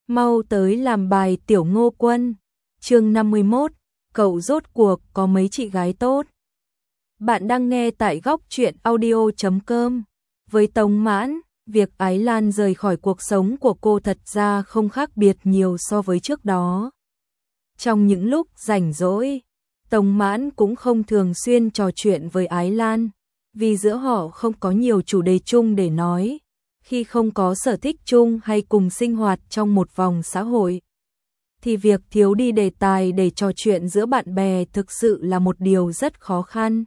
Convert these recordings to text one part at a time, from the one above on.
Mau tới làm bài Tiểu Ngô Quân. Chương 51, cậu rốt cuộc có mấy chị gái tốt. Bạn đang nghe tại góc truyện audio.com. Với Tống Mãn, việc Ái Lan rời khỏi cuộc sống của cô thật ra không khác biệt nhiều so với trước đó. Trong những lúc rảnh rỗi, Tống Mãn cũng không thường xuyên trò chuyện với Ái Lan, vì giữa họ không có nhiều chủ đề chung để nói. Khi không có sở thích chung hay cùng sinh hoạt trong một vòng xã hội, thì việc thiếu đi đề tài để trò chuyện giữa bạn bè thực sự là một điều rất khó khăn.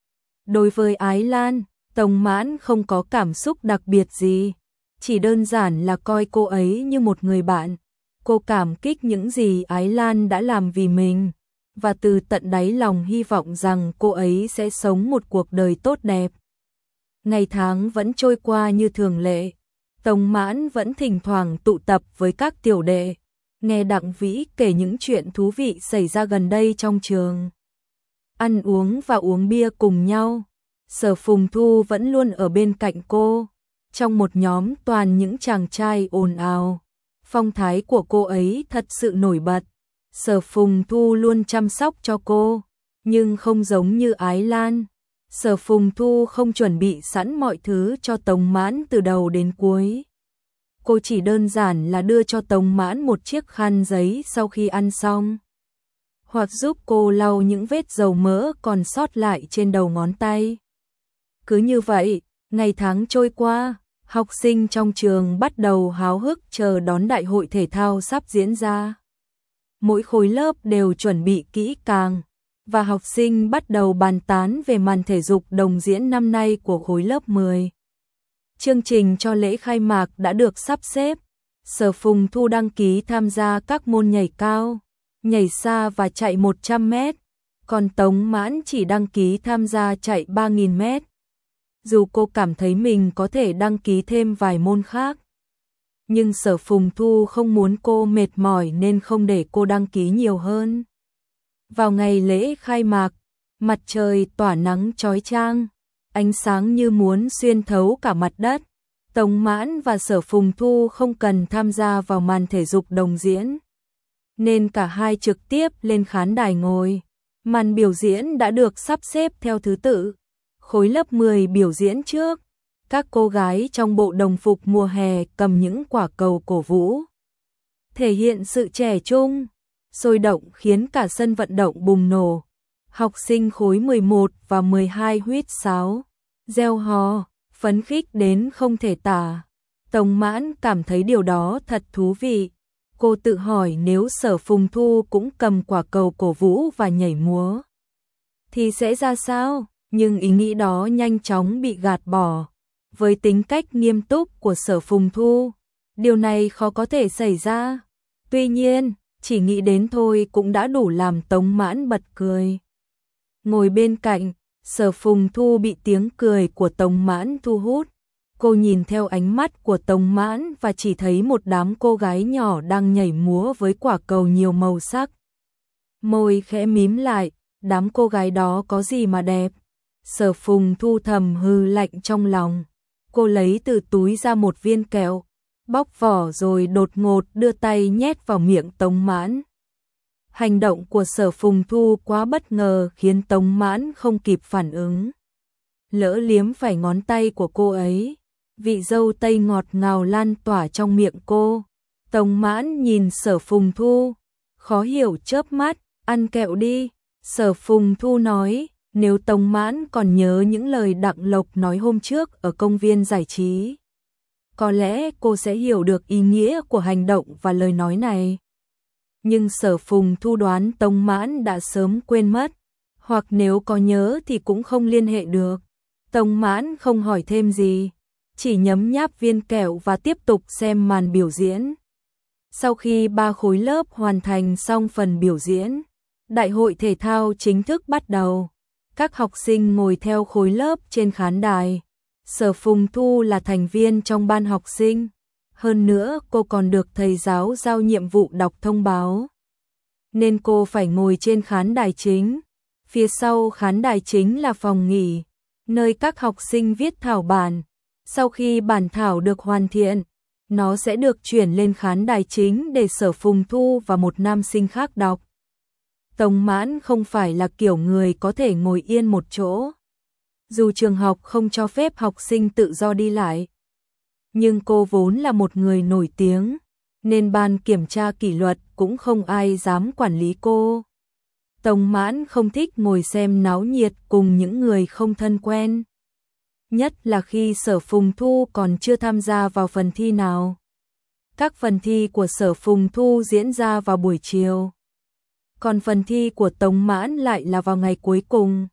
Đối với Ái Lan, Tống Mãn không có cảm xúc đặc biệt gì, chỉ đơn giản là coi cô ấy như một người bạn. Cô cảm kích những gì Ái Lan đã làm vì mình, và từ tận đáy lòng hy vọng rằng cô ấy sẽ sống một cuộc đời tốt đẹp. Ngày tháng vẫn trôi qua như thường lệ, Tống Mãn vẫn thỉnh thoảng tụ tập với các tiểu đệ, nghe Đặng Vĩ kể những chuyện thú vị xảy ra gần đây trong trường. Ăn uống và uống bia cùng nhau, Sở Phùng Thu vẫn luôn ở bên cạnh cô, trong một nhóm toàn những chàng trai ồn ào. Phong thái của cô ấy thật sự nổi bật, Sở Phùng Thu luôn chăm sóc cho cô, nhưng không giống như Ái Lan. Sở Phùng Thu không chuẩn bị sẵn mọi thứ cho Tống Mãn từ đầu đến cuối. Cô chỉ đơn giản là đưa cho Tống Mãn một chiếc khăn giấy sau khi ăn xong, hoặc giúp cô lau những vết dầu mỡ còn sót lại trên đầu ngón tay. Cứ như vậy, ngày tháng trôi qua, học sinh trong trường bắt đầu háo hức chờ đón đại hội thể thao sắp diễn ra. Mỗi khối lớp đều chuẩn bị kỹ càng, và học sinh bắt đầu bàn tán về màn thể dục đồng diễn năm nay của khối lớp 10. Chương trình cho lễ khai mạc đã được sắp xếp. Sở Phùng Thu đăng ký tham gia các môn nhảy cao, nhảy xa và chạy 100 mét, còn Tống Mãn chỉ đăng ký tham gia chạy 3.000 mét. Dù cô cảm thấy mình có thể đăng ký thêm vài môn khác, nhưng Sở Phùng Thu không muốn cô mệt mỏi nên không để cô đăng ký nhiều hơn. Vào ngày lễ khai mạc, mặt trời tỏa nắng chói chang, ánh sáng như muốn xuyên thấu cả mặt đất. Tống Mãn và Sở Phùng Thu không cần tham gia vào màn thể dục đồng diễn, nên cả hai trực tiếp lên khán đài ngồi. Màn biểu diễn đã được sắp xếp theo thứ tự. Khối lớp 10 biểu diễn trước, các cô gái trong bộ đồng phục mùa hè cầm những quả cầu cổ vũ, thể hiện sự trẻ trung, sôi động khiến cả sân vận động bùng nổ. Học sinh khối 11 và 12 huýt sáo, reo hò, phấn khích đến không thể tả. Tống Mãn cảm thấy điều đó thật thú vị. Cô tự hỏi nếu Sở Phùng Thu cũng cầm quả cầu cổ vũ và nhảy múa thì sẽ ra sao, nhưng ý nghĩ đó nhanh chóng bị gạt bỏ. Với tính cách nghiêm túc của Sở Phùng Thu, điều này khó có thể xảy ra. Tuy nhiên, chỉ nghĩ đến thôi cũng đã đủ làm Tống Mãn bật cười. Ngồi bên cạnh, Sở Phùng Thu bị tiếng cười của Tống Mãn thu hút. Cô nhìn theo ánh mắt của Tống Mãn và chỉ thấy một đám cô gái nhỏ đang nhảy múa với quả cầu nhiều màu sắc. Môi khẽ mím lại, đám cô gái đó có gì mà đẹp. Sở Phùng Thu thầm hừ lạnh trong lòng. Cô lấy từ túi ra một viên kẹo, bóc vỏ rồi đột ngột đưa tay nhét vào miệng Tống Mãn. Hành động của Sở Phùng Thu quá bất ngờ khiến Tống Mãn không kịp phản ứng. Lỡ liếm phải ngón tay của cô ấy, vị dâu tây ngọt ngào lan tỏa trong miệng cô. Tống Mãn nhìn Sở Phùng Thu, khó hiểu chớp mắt, ăn kẹo đi. Sở Phùng Thu nói, nếu Tống Mãn còn nhớ những lời Đặng Lộc nói hôm trước ở công viên giải trí, có lẽ cô sẽ hiểu được ý nghĩa của hành động và lời nói này. Nhưng Sở Phùng Thu đoán Tống Mãn đã sớm quên mất, hoặc nếu có nhớ thì cũng không liên hệ được. Tống Mãn không hỏi thêm gì, chỉ nhấm nháp viên kẹo và tiếp tục xem màn biểu diễn. Sau khi 3 khối lớp hoàn thành xong phần biểu diễn, đại hội thể thao chính thức bắt đầu. Các học sinh ngồi theo khối lớp trên khán đài. Sở Phùng Thu là thành viên trong ban học sinh. Hơn nữa cô còn được thầy giáo giao nhiệm vụ đọc thông báo, nên cô phải ngồi trên khán đài chính. Phía sau khán đài chính là phòng nghỉ, nơi các học sinh viết thảo bản. Sau khi bản thảo được hoàn thiện, nó sẽ được chuyển lên khán đài chính để Sở Phùng Thu và một nam sinh khác đọc. Tống Mãn không phải là kiểu người có thể ngồi yên một chỗ. Dù trường học không cho phép học sinh tự do đi lại, nhưng cô vốn là một người nổi tiếng, nên ban kiểm tra kỷ luật cũng không ai dám quản lý cô. Tống Mãn không thích ngồi xem náo nhiệt cùng những người không thân quen. Nhất là khi Sở Phùng Thu còn chưa tham gia vào phần thi nào. Các phần thi của Sở Phùng Thu diễn ra vào buổi chiều, còn phần thi của Tống Mãn lại là vào ngày cuối cùng.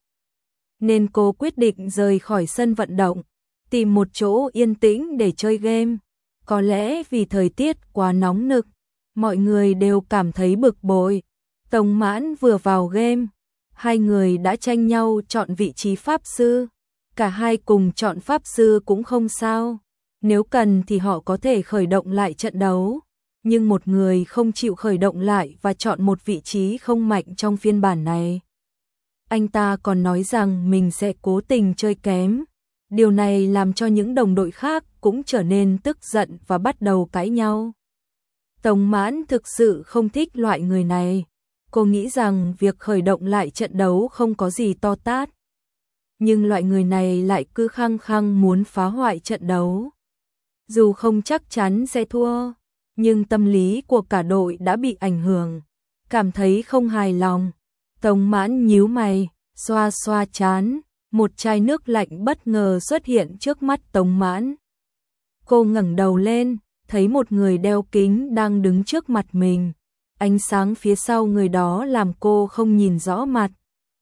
Nên cô quyết định rời khỏi sân vận động, tìm một chỗ yên tĩnh để chơi game. Có lẽ vì thời tiết quá nóng nực, mọi người đều cảm thấy bực bội. Tống Mãn vừa vào game, hai người đã tranh nhau chọn vị trí pháp sư. Cả hai cùng chọn pháp sư cũng không sao. Nếu cần thì họ có thể khởi động lại trận đấu. Nhưng một người không chịu khởi động lại và chọn một vị trí không mạnh trong phiên bản này. Anh ta còn nói rằng mình sẽ cố tình chơi kém. Điều này làm cho những đồng đội khác cũng trở nên tức giận và bắt đầu cãi nhau. Tống Mãn thực sự không thích loại người này. Cô nghĩ rằng việc khởi động lại trận đấu không có gì to tát. Nhưng loại người này lại cứ khăng khăng muốn phá hoại trận đấu. Dù không chắc chắn sẽ thua, nhưng tâm lý của cả đội đã bị ảnh hưởng, cảm thấy không hài lòng. Tống Mãn nhíu mày, xoa xoa trán, một chai nước lạnh bất ngờ xuất hiện trước mắt Tống Mãn. Cô ngẩng đầu lên, thấy một người đeo kính đang đứng trước mặt mình. Ánh sáng phía sau người đó làm cô không nhìn rõ mặt.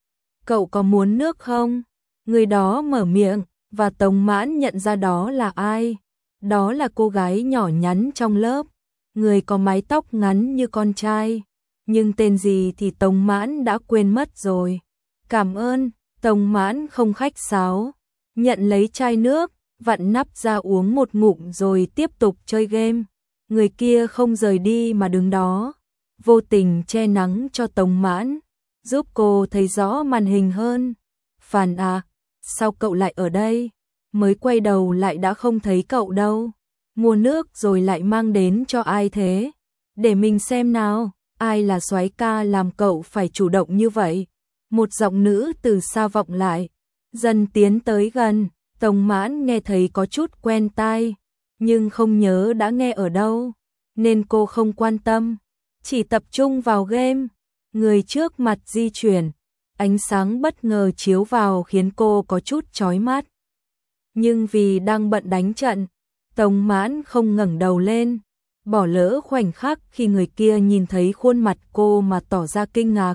Cậu có muốn nước không? Người đó mở miệng, và Tống Mãn nhận ra đó là ai. Đó là cô gái nhỏ nhắn trong lớp, người có mái tóc ngắn như con trai. Nhưng tên gì thì Tống Mãn đã quên mất rồi. Cảm ơn, Tống Mãn không khách sáo, nhận lấy chai nước, vặn nắp ra uống một ngụm rồi tiếp tục chơi game. Người kia không rời đi mà đứng đó, vô tình che nắng cho Tống Mãn, giúp cô thấy rõ màn hình hơn. Phàn à, sao cậu lại ở đây? Mới quay đầu lại đã không thấy cậu đâu. Mua nước rồi lại mang đến cho ai thế? Để mình xem nào, ai là soái ca làm cậu phải chủ động như vậy? Một giọng nữ từ xa vọng lại, dần tiến tới gần. Tống Mãn nghe thấy có chút quen tai, nhưng không nhớ đã nghe ở đâu, nên cô không quan tâm, chỉ tập trung vào game. Người trước mặt di chuyển, ánh sáng bất ngờ chiếu vào khiến cô có chút chói mắt. Nhưng vì đang bận đánh trận, Tống Mãn không ngẩng đầu lên, bỏ lỡ khoảnh khắc khi người kia nhìn thấy khuôn mặt cô mà tỏ ra kinh ngạc.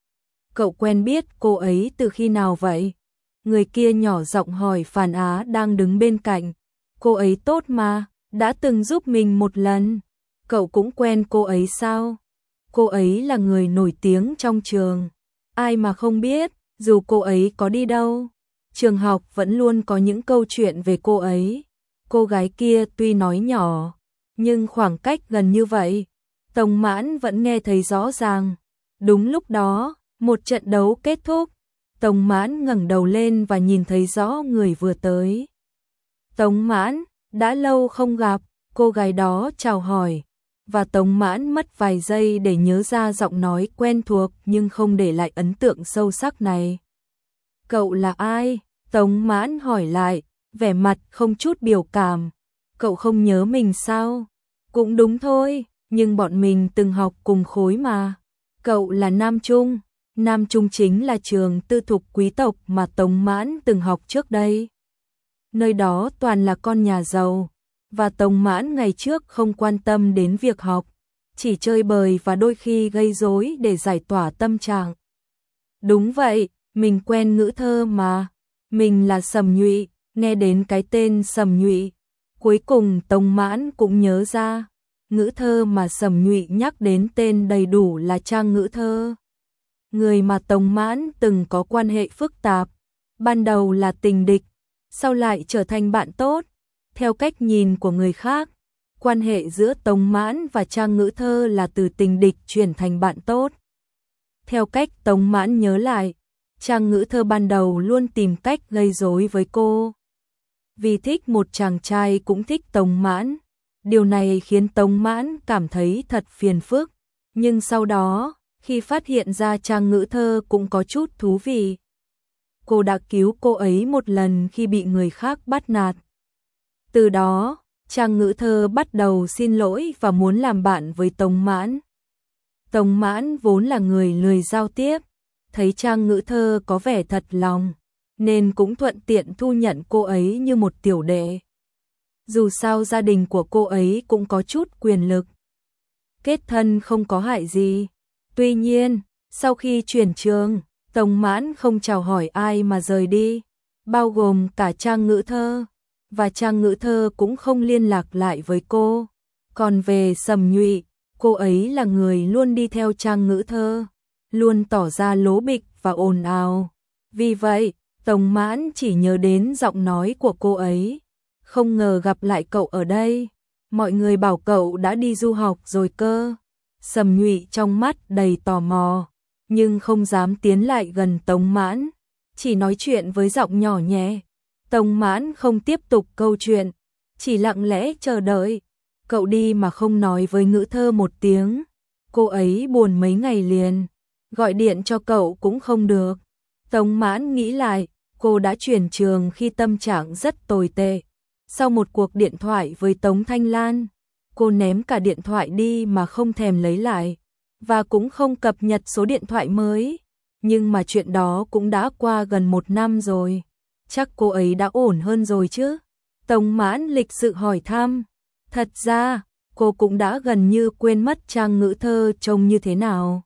Cậu quen biết cô ấy từ khi nào vậy? Người kia nhỏ giọng hỏi Phàn Á đang đứng bên cạnh. Cô ấy tốt mà, đã từng giúp mình một lần. Cậu cũng quen cô ấy sao? Cô ấy là người nổi tiếng trong trường. Ai mà không biết, dù cô ấy có đi đâu, trường học vẫn luôn có những câu chuyện về cô ấy. Cô gái kia tuy nói nhỏ, nhưng khoảng cách gần như vậy, Tống Mãn vẫn nghe thấy rõ ràng. Đúng lúc đó, một trận đấu kết thúc. Tống Mãn ngẩng đầu lên và nhìn thấy rõ người vừa tới. Tống Mãn, đã lâu không gặp, cô gái đó chào hỏi, và Tống Mãn mất vài giây để nhớ ra giọng nói quen thuộc nhưng không để lại ấn tượng sâu sắc này. Cậu là ai? Tống Mãn hỏi lại, vẻ mặt không chút biểu cảm. Cậu không nhớ mình sao? Cũng đúng thôi, nhưng bọn mình từng học cùng khối mà. Cậu là Nam Trung. Nam Trung chính là trường tư thục quý tộc mà Tống Mãn từng học trước đây. Nơi đó toàn là con nhà giàu, và Tống Mãn ngày trước không quan tâm đến việc học, chỉ chơi bời và đôi khi gây rối để giải tỏa tâm trạng. Đúng vậy, mình quen Ngữ Thơ mà. Mình là Sầm Nhụy. Nghe đến cái tên Sầm Nhụy, cuối cùng Tống Mãn cũng nhớ ra. Ngữ Thơ mà Sầm Nhụy nhắc đến tên đầy đủ là Trang Ngữ Thơ. Người mà Tống Mãn từng có quan hệ phức tạp, ban đầu là tình địch, sau lại trở thành bạn tốt. Theo cách nhìn của người khác, quan hệ giữa Tống Mãn và Trang Ngữ Thơ là từ tình địch chuyển thành bạn tốt. Theo cách Tống Mãn nhớ lại, Trang Ngữ Thơ ban đầu luôn tìm cách gây rối với cô. Vì thích một chàng trai cũng thích Tống Mãn, Điều này khiến Tống Mãn cảm thấy thật phiền phức, nhưng sau đó, khi phát hiện ra Trang Ngữ Thơ cũng có chút thú vị. Cô đã cứu cô ấy một lần khi bị người khác bắt nạt. Từ đó, Trang Ngữ Thơ bắt đầu xin lỗi và muốn làm bạn với Tống Mãn. Tống Mãn vốn là người lười giao tiếp, thấy Trang Ngữ Thơ có vẻ thật lòng, nên cũng thuận tiện thu nhận cô ấy như một tiểu đệ. Dù sao gia đình của cô ấy cũng có chút quyền lực. Kết thân không có hại gì. Tuy nhiên, sau khi chuyển trường, Tống Mãn không chào hỏi ai mà rời đi, bao gồm cả Trang Ngữ Thơ, và Trang Ngữ Thơ cũng không liên lạc lại với cô. Còn về Sầm Nhụy, cô ấy là người luôn đi theo Trang Ngữ Thơ, luôn tỏ ra lố bịch và ồn ào. Vì vậy, Tống Mãn chỉ nhớ đến giọng nói của cô ấy. Không ngờ gặp lại cậu ở đây. Mọi người bảo cậu đã đi du học rồi cơ. Sầm Nhụy trong mắt đầy tò mò, nhưng không dám tiến lại gần Tống Mãn, chỉ nói chuyện với giọng nhỏ nhẹ. Tống Mãn không tiếp tục câu chuyện, chỉ lặng lẽ chờ đợi. Cậu đi mà không nói với Ngữ Thơ một tiếng. Cô ấy buồn mấy ngày liền, gọi điện cho cậu cũng không được. Tống Mãn nghĩ lại, cô đã chuyển trường khi tâm trạng rất tồi tệ. Sau một cuộc điện thoại với Tống Thanh Lan, cô ném cả điện thoại đi mà không thèm lấy lại, và cũng không cập nhật số điện thoại mới. Nhưng mà chuyện đó cũng đã qua gần 1 năm rồi. Chắc cô ấy đã ổn hơn rồi chứ? Tống Mãn lịch sự hỏi thăm. Thật ra, cô cũng đã gần như quên mất Trang Ngữ Thơ trông như thế nào.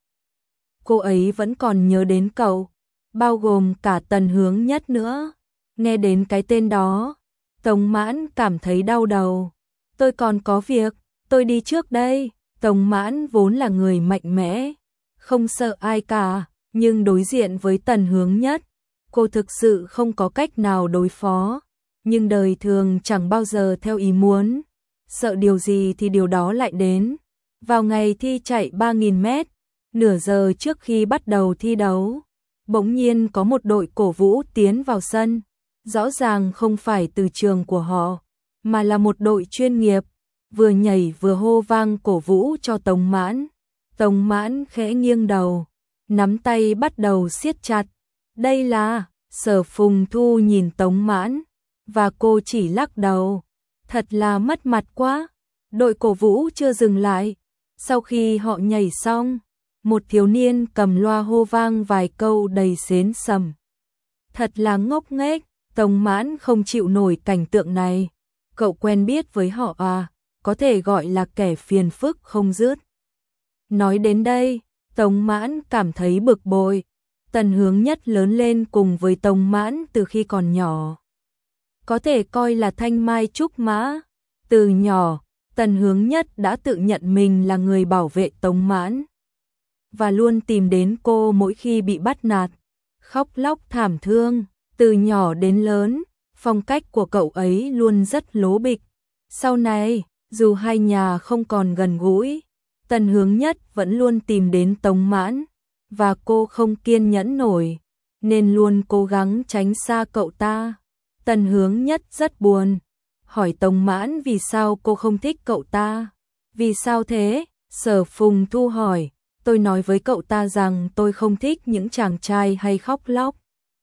Cô ấy vẫn còn nhớ đến cậu, bao gồm cả Tần Hướng Nhất nữa. Nghe đến cái tên đó, Tống Mãn cảm thấy đau đầu. Tôi còn có việc, tôi đi trước đây. Tống Mãn vốn là người mạnh mẽ, không sợ ai cả, nhưng đối diện với Tần Hướng Nhất, cô thực sự không có cách nào đối phó. Nhưng đời thường chẳng bao giờ theo ý muốn, sợ điều gì thì điều đó lại đến. Vào ngày thi chạy 3.000 mét, nửa giờ trước khi bắt đầu thi đấu, bỗng nhiên có một đội cổ vũ tiến vào sân. Rõ ràng không phải từ trường của họ, mà là một đội chuyên nghiệp, vừa nhảy vừa hô vang cổ vũ cho Tống Mãn. Tống Mãn khẽ nghiêng đầu, nắm tay bắt đầu siết chặt. Đây là... Sở Phùng Thu nhìn Tống Mãn, và cô chỉ lắc đầu. Thật là mất mặt quá. Đội cổ vũ chưa dừng lại. Sau khi họ nhảy xong, một thiếu niên cầm loa hô vang vài câu đầy xến sầm. Thật là ngốc nghếch. Tống Mãn không chịu nổi cảnh tượng này. Cậu quen biết với họ à? Có thể gọi là kẻ phiền phức không dứt. Nói đến đây, Tống Mãn cảm thấy bực bội. Tần Hướng Nhất lớn lên cùng với Tống Mãn từ khi còn nhỏ, có thể coi là thanh mai trúc mã. Từ nhỏ, Tần Hướng Nhất đã tự nhận mình là người bảo vệ Tống Mãn, và luôn tìm đến cô mỗi khi bị bắt nạt, khóc lóc thảm thương. Từ nhỏ đến lớn, phong cách của cậu ấy luôn rất lố bịch. Sau này, dù hai nhà không còn gần gũi, Tần Hướng Nhất vẫn luôn tìm đến Tống Mãn, và cô không kiên nhẫn nổi, nên luôn cố gắng tránh xa cậu ta. Tần Hướng Nhất rất buồn, hỏi Tống Mãn vì sao cô không thích cậu ta. Vì sao thế? Sở Phùng Thu hỏi. Tôi nói với cậu ta rằng tôi không thích những chàng trai hay khóc lóc.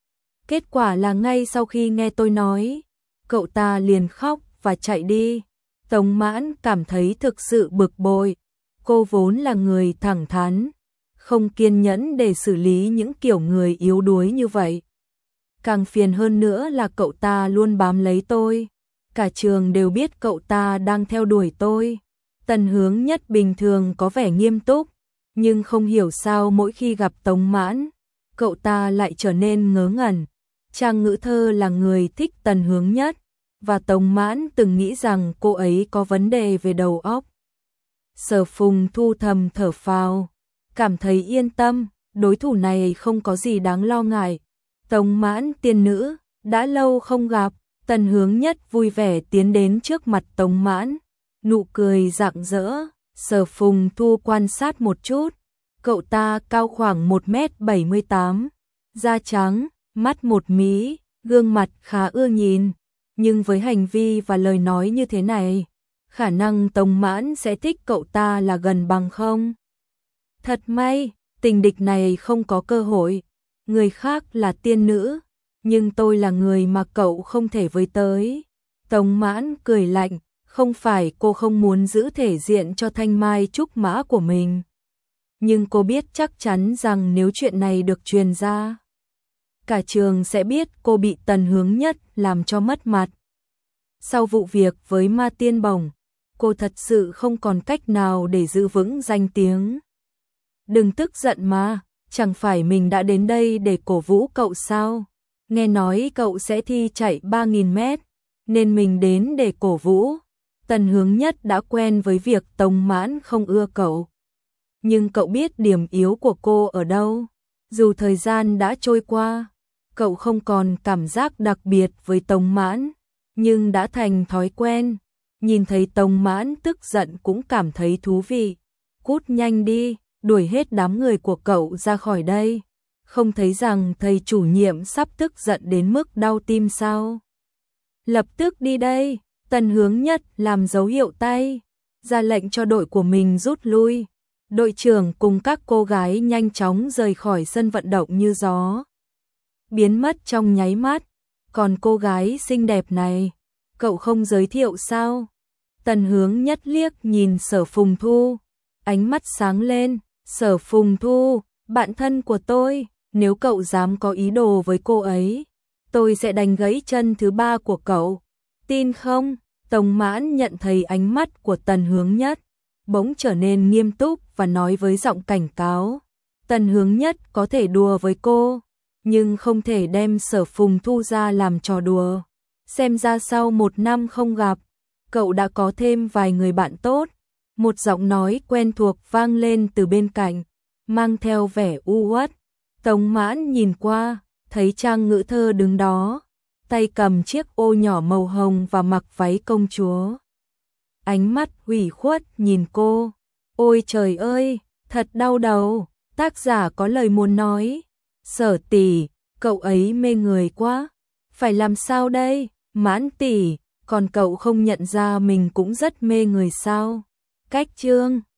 Kết quả là ngay sau khi nghe tôi nói, cậu ta liền khóc và chạy đi. Tống Mãn cảm thấy thực sự bực bội. Cô vốn là người thẳng thắn, không kiên nhẫn để xử lý những kiểu người yếu đuối như vậy. Càng phiền hơn nữa là cậu ta luôn bám lấy tôi. Cả trường đều biết cậu ta đang theo đuổi tôi. Tần Hướng Nhất bình thường có vẻ nghiêm túc, nhưng không hiểu sao mỗi khi gặp Tống Mãn, cậu ta lại trở nên ngớ ngẩn. Trang Ngữ Thơ là người thích Tần Hướng Nhất, và Tống Mãn từng nghĩ rằng cô ấy có vấn đề về đầu óc. Sở Phùng Thu thầm thở phào, cảm thấy yên tâm, đối thủ này không có gì đáng lo ngại. Tống Mãn tiên nữ, đã lâu không gặp. Tần Hướng Nhất vui vẻ tiến đến trước mặt Tống Mãn, nụ cười rạng rỡ. Sở Phùng Thu quan sát một chút, cậu ta cao khoảng 1m78, da trắng, mắt một mí, gương mặt khá ưa nhìn, nhưng với hành vi và lời nói như thế này, khả năng Tống Mãn sẽ thích cậu ta là gần bằng không. Thật may, tình địch này không có cơ hội, người khác là tiên nữ, nhưng tôi là người mà cậu không thể với tới. Tống Mãn cười lạnh, không phải cô không muốn giữ thể diện cho thanh mai trúc mã của mình. Nhưng cô biết chắc chắn rằng nếu chuyện này được truyền ra, cả trường sẽ biết cô bị Tần Hướng Nhất làm cho mất mặt. Sau vụ việc với Ma Tiên Bồng, cô thật sự không còn cách nào để giữ vững danh tiếng. Đừng tức giận mà, chẳng phải mình đã đến đây để cổ vũ cậu sao? Nghe nói cậu sẽ thi chạy 3.000 mét, nên mình đến để cổ vũ. Tần Hướng Nhất đã quen với việc Tống Mãn không ưa cậu. Nhưng cậu biết điểm yếu của cô ở đâu. Dù thời gian đã trôi qua, cậu không còn cảm giác đặc biệt với Tống Mãn, nhưng đã thành thói quen. Nhìn thấy Tống Mãn tức giận cũng cảm thấy thú vị. Cút nhanh đi, đuổi hết đám người của cậu ra khỏi đây. Không thấy rằng thầy chủ nhiệm sắp tức giận đến mức đau tim sao? Lập tức đi đây. Tần Hướng Nhất làm dấu hiệu tay, ra lệnh cho đội của mình rút lui. Đội trưởng cùng các cô gái nhanh chóng rời khỏi sân vận động như gió, biến mất trong nháy mắt. Còn cô gái xinh đẹp này, cậu không giới thiệu sao? Tần Hướng Nhất liếc nhìn Sở Phùng Thu, ánh mắt sáng lên. Sở Phùng Thu, bạn thân của tôi, nếu cậu dám có ý đồ với cô ấy, tôi sẽ đánh gãy chân thứ 3 của cậu. Tin không? Tống Mãn nhận thấy ánh mắt của Tần Hướng Nhất, bỗng trở nên nghiêm túc và nói với giọng cảnh cáo. Tần Hướng Nhất có thể đùa với cô, nhưng không thể đem Sở Phùng Thu ra làm trò đùa. Xem ra sau 1 năm không gặp, cậu đã có thêm vài người bạn tốt. Một giọng nói quen thuộc vang lên từ bên cạnh, mang theo vẻ u uất. Tống Mãn nhìn qua, thấy Trang Ngữ Thơ đứng đó, tay cầm chiếc ô nhỏ màu hồng và mặc váy công chúa. Ánh mắt ủy khuất nhìn cô. Ôi trời ơi, thật đau đầu. Tác giả có lời muốn nói. Sở tỷ, cậu ấy mê người quá. Phải làm sao đây? Mãn tỷ, còn cậu không nhận ra mình cũng rất mê người sao? Cách chương